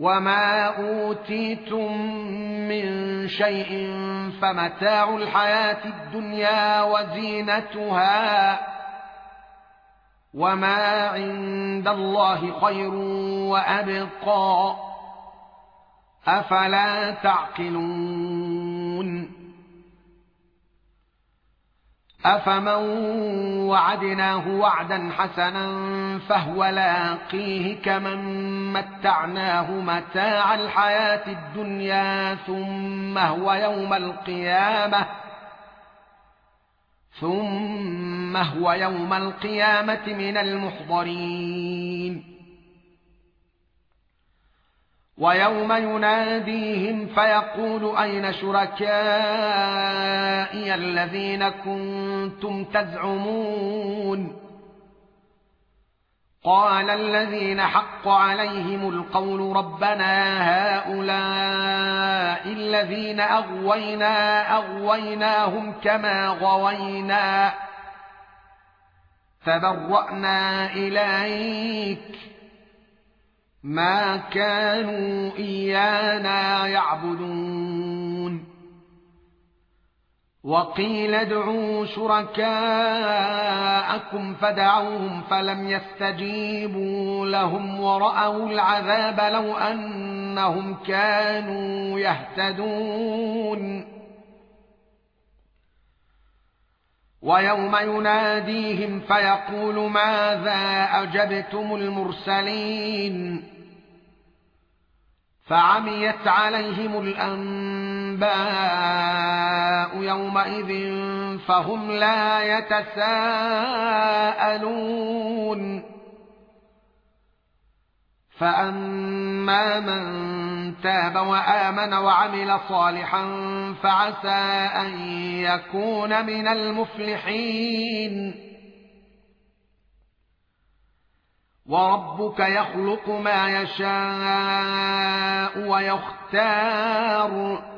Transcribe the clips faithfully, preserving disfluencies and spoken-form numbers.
وما أوتيتم من شيء فمتاع الحياة الدنيا وزينتها وما عند الله خير وأبقى أفلا تعقلون أفمن وعدناه وعدا حسنا فهو لاقيه كمن متعناه متاع الحياة الدنيا ثم هو يوم القيامة ثم هو يوم القيامة من المحضرين ويوم يناديهم فيقول أين شركائي الذين كنتم تزعمون قال الذين حق عليهم القول ربنا هؤلاء الذين أغوينا أغويناهم كما غوينا تبرأنا إليك ما كانوا إيانا يعبدون وقيل ادعوا شركاءكم فدعوهم فلم يستجيبوا لهم ورأوا العذاب لو أنهم كانوا يهتدون ويوم يناديهم فيقول ماذا أجبتم المرسلين فعميت عليهم الأنباء يومئذ فهم لا يتساءلون فأما من تاب وآمن وعمل صالحا فعسى أن يكون من المفلحين وربك يخلق ما يشاء ويختار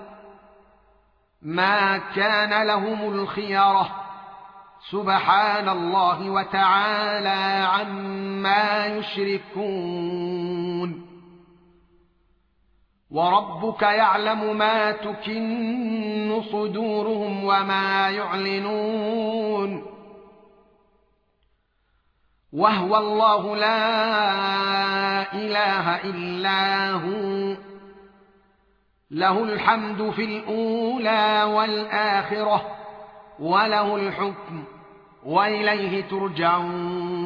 ما كان لهم الخيرة سبحان الله وتعالى عما يشركون وربك يعلم ما تكن صدورهم وما يعلنون وهو الله لا إله إلا هو له الحمد في الأولى والآخرة وله الحكم وإليه ترجعون